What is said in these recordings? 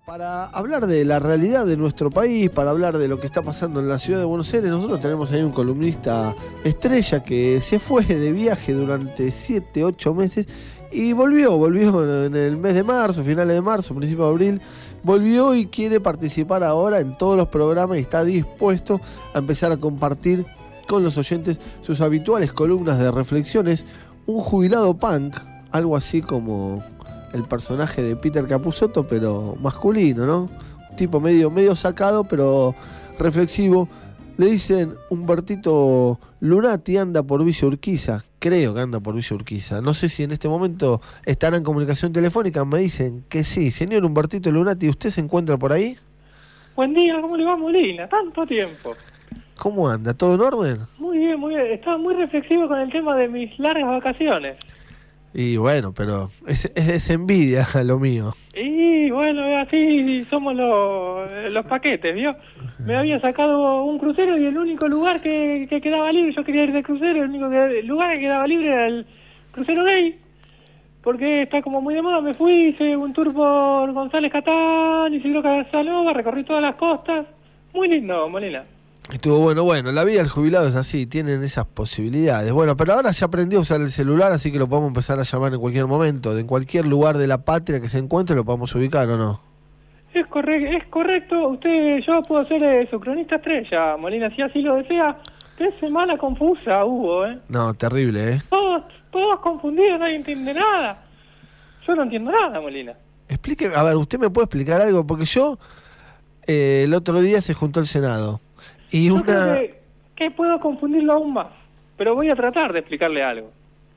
Para hablar de la realidad de nuestro país, para hablar de lo que está pasando en la ciudad de Buenos Aires, nosotros tenemos ahí un columnista estrella que se fue de viaje durante 7, 8 meses y volvió en el mes de marzo, finales de marzo, principio de abril, volvió y quiere participar ahora en todos los programas y está dispuesto a empezar a compartir con los oyentes sus habituales columnas de reflexiones. Un jubilado punk, algo así como el personaje de Peter Capusotto, pero masculino, ¿no? Un tipo medio sacado, pero reflexivo. Le dicen Humbertito Lunati, anda por Villa Urquiza. Creo que anda por Villa Urquiza. No sé si en este momento estará en comunicación telefónica. Me dicen que sí. Señor Humbertito Lunati, ¿usted se encuentra por ahí? Buen día, ¿cómo le va, Molina? Tanto tiempo. ¿Cómo anda? ¿Todo en orden? Muy bien, muy bien. Estaba muy reflexivo con el tema de mis largas vacaciones. Y bueno, pero es envidia lo mío. Y bueno, así somos los paquetes, ¿vio? Me había sacado un crucero y el único lugar que quedaba libre, yo quería ir de crucero, el único lugar que quedaba libre era el crucero gay, porque está como muy de moda. Me fui, hice un tour por González Catán, Isidro Casanova, recorrí todas las costas. Muy lindo, Molina. Estuvo bueno, la vida del jubilado es así, tienen esas posibilidades. Bueno, pero ahora ya aprendió a usar el celular, así que lo podemos empezar a llamar en cualquier momento. En cualquier lugar de la patria que se encuentre lo podemos ubicar, ¿o no? Es correcto. Yo puedo ser su cronista estrella, Molina, si así lo desea. Qué semana confusa hubo, ¿eh? No, terrible, ¿eh? Todos confundidos, nadie entiende nada. Yo no entiendo nada, Molina. Explique, a ver, ¿usted me puede explicar algo? Porque yo, el otro día se juntó el Senado. Y yo creo que puedo confundirlo aún más, pero voy a tratar de explicarle algo.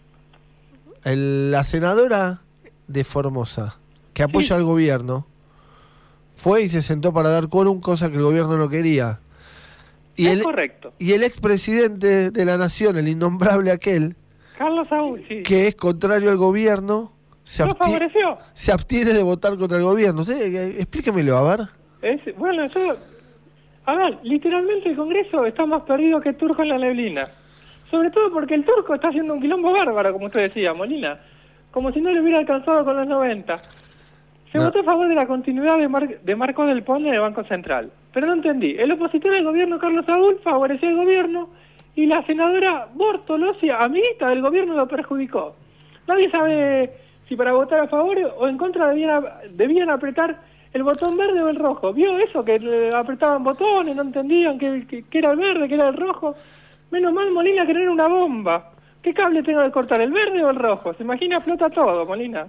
La senadora de Formosa, que apoya al gobierno, fue y se sentó para dar quórum, cosa que el gobierno no quería. Es correcto. Y el expresidente de la Nación, el innombrable aquel, Carlos Saúl, sí, que es contrario al gobierno, ¿lo favoreció? Se abstiene de votar contra el gobierno. ¿Sí? Explíquemelo, a ver. Bueno, a ver, literalmente el Congreso está más perdido que el turco en la neblina. Sobre todo porque el turco está haciendo un quilombo bárbaro, como usted decía, Molina. Como si no le hubiera alcanzado con los 90. Se votó a favor de la continuidad de Marcos del Pont en el Banco Central. Pero no entendí. El opositor al gobierno, Carlos Saúl, favoreció al gobierno y la senadora Bortolossi, amiguita del gobierno, lo perjudicó. Nadie sabe si para votar a favor o en contra debían apretar el botón verde o el rojo. ¿Vio eso? Que apretaban botones, no entendían que era el verde, que era el rojo. Menos mal, Molina, que no era una bomba. ¿Qué cable tengo que cortar, el verde o el rojo? ¿Se imagina? Flota todo, Molina.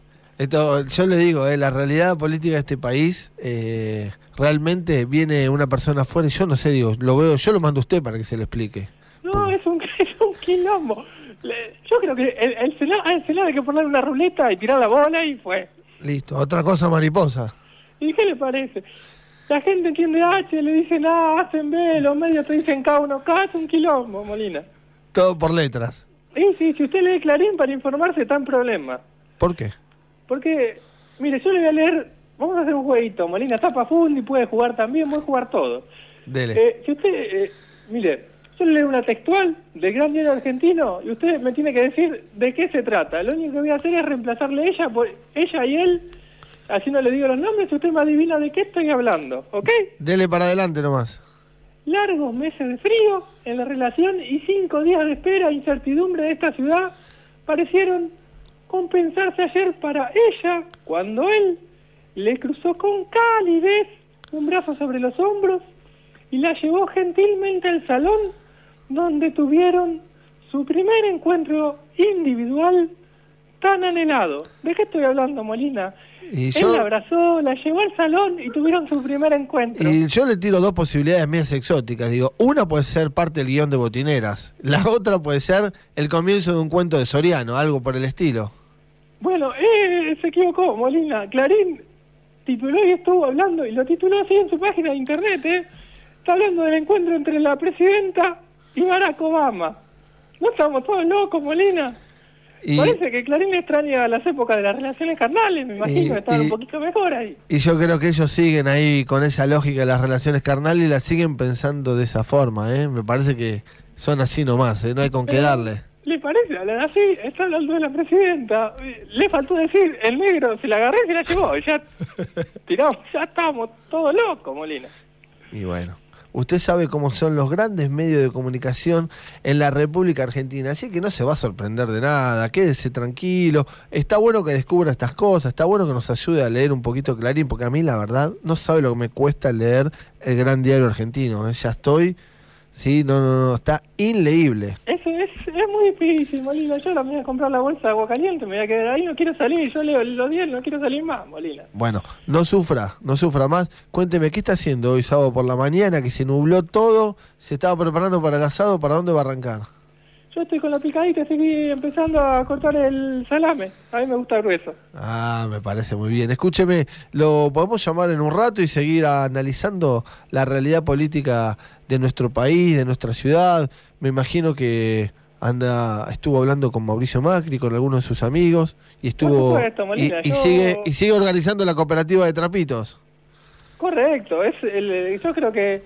Yo le digo, la realidad política de este país, realmente viene una persona afuera y yo no sé, digo, lo veo, yo lo mando a usted para que se lo explique. No, es un quilombo. Yo creo que el Senado hay que poner una ruleta y tirar la bola y fue. Listo, otra cosa mariposa. ¿Y qué le parece? La gente entiende H, le dicen A, hacen B, los medios te dicen K1K, es un quilombo, Molina. Todo por letras. Sí, si usted lee Clarín para informarse está en problema. ¿Por qué? Porque, mire, yo le voy a leer, vamos a hacer un jueguito, Molina, tapa fundi, puede jugar también, puede jugar todo. Dele. Si usted, mire, yo le leo una textual del Gran Diario Argentino y usted me tiene que decir de qué se trata. Lo único que voy a hacer es reemplazarle ella y él. Así no le digo los nombres, usted me adivina de qué estoy hablando, ¿ok? Dele para adelante nomás. Largos meses de frío en la relación y 5 días de espera e incertidumbre de esta ciudad parecieron compensarse ayer para ella cuando él le cruzó con calidez un brazo sobre los hombros y la llevó gentilmente al salón donde tuvieron su primer encuentro individual tan anhelado. ¿De qué estoy hablando, Molina? Él la abrazó, la llevó al salón y tuvieron su primer encuentro. Y yo le tiro dos posibilidades mías exóticas. Digo, una puede ser parte del guión de Botineras. La otra puede ser el comienzo de un cuento de Soriano, algo por el estilo. Bueno, se equivocó, Molina. Clarín tituló y estuvo hablando, y lo tituló así en su página de internet, Está hablando del encuentro entre la presidenta y Barack Obama. ¿No estamos todos locos, Molina? Parece que Clarín extraña las épocas de las relaciones carnales, me imagino, estaban un poquito mejor ahí. Y yo creo que ellos siguen ahí con esa lógica de las relaciones carnales y las siguen pensando de esa forma, Me parece que son así nomás, no hay con qué darle. ¿Le parece hablar así? Está hablando de la presidenta. Le faltó decir, el negro se la agarró y se la llevó. Ya tiramos, ya estábamos todos locos, Molina. Y bueno, usted sabe cómo son los grandes medios de comunicación en la República Argentina, así que no se va a sorprender de nada, quédese tranquilo. Está bueno que descubra estas cosas, está bueno que nos ayude a leer un poquito Clarín, porque a mí la verdad no sabe lo que me cuesta leer el Gran Diario Argentino, ¿eh? Ya estoy, sí, no, está inleíble. Eso es muy difícil, Molina. Yo ahora me voy a comprar la bolsa de agua caliente, me voy a quedar ahí, no quiero salir. Yo leo los días, no quiero salir más, Molina. Bueno, no sufra más. Cuénteme, ¿qué está haciendo hoy sábado por la mañana, que se nubló todo? ¿Se estaba preparando para el asado? ¿Para dónde va a arrancar? Yo estoy con la picadita, estoy empezando a cortar el salame. A mí me gusta grueso. Ah, me parece muy bien. Escúcheme, lo podemos llamar en un rato y seguir analizando la realidad política de nuestro país, de nuestra ciudad. Me imagino que estuvo hablando con Mauricio Macri, con algunos de sus amigos, y estuvo por supuesto, Molina, sigue organizando la cooperativa de trapitos. Correcto, yo creo que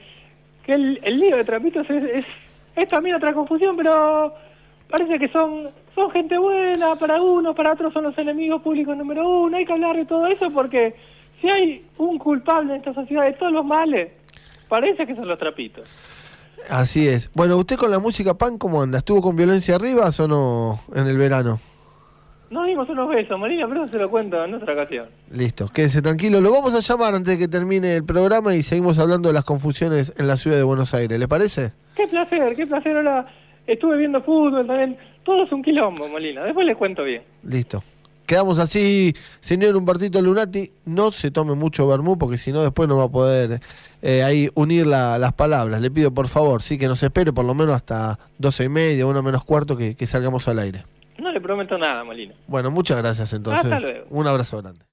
el lío de trapitos es también otra confusión, pero parece que son gente buena para unos, para otros son los enemigos públicos número uno. Hay que hablar de todo eso porque si hay un culpable en esta sociedad de todos los males, parece que son los trapitos. Así es. Bueno, ¿usted con la música pan cómo anda? ¿Estuvo con Violencia Rivas o no en el verano? Nos dimos unos besos, Molina, pero eso se lo cuento en otra ocasión. Listo, quédese tranquilo. Lo vamos a llamar antes de que termine el programa y seguimos hablando de las confusiones en la ciudad de Buenos Aires. ¿Le parece? Qué placer. Ahora estuve viendo fútbol también. Todo es un quilombo, Molina. Después les cuento bien. Listo. Quedamos así, señor Humbertito Lunati. No se tome mucho vermú porque si no después no va a poder ahí unir las palabras. Le pido por favor, sí, que nos espere por lo menos hasta 12:30, 1:45 que salgamos al aire. No le prometo nada, Molina. Bueno, muchas gracias entonces. Hasta luego. Un abrazo grande.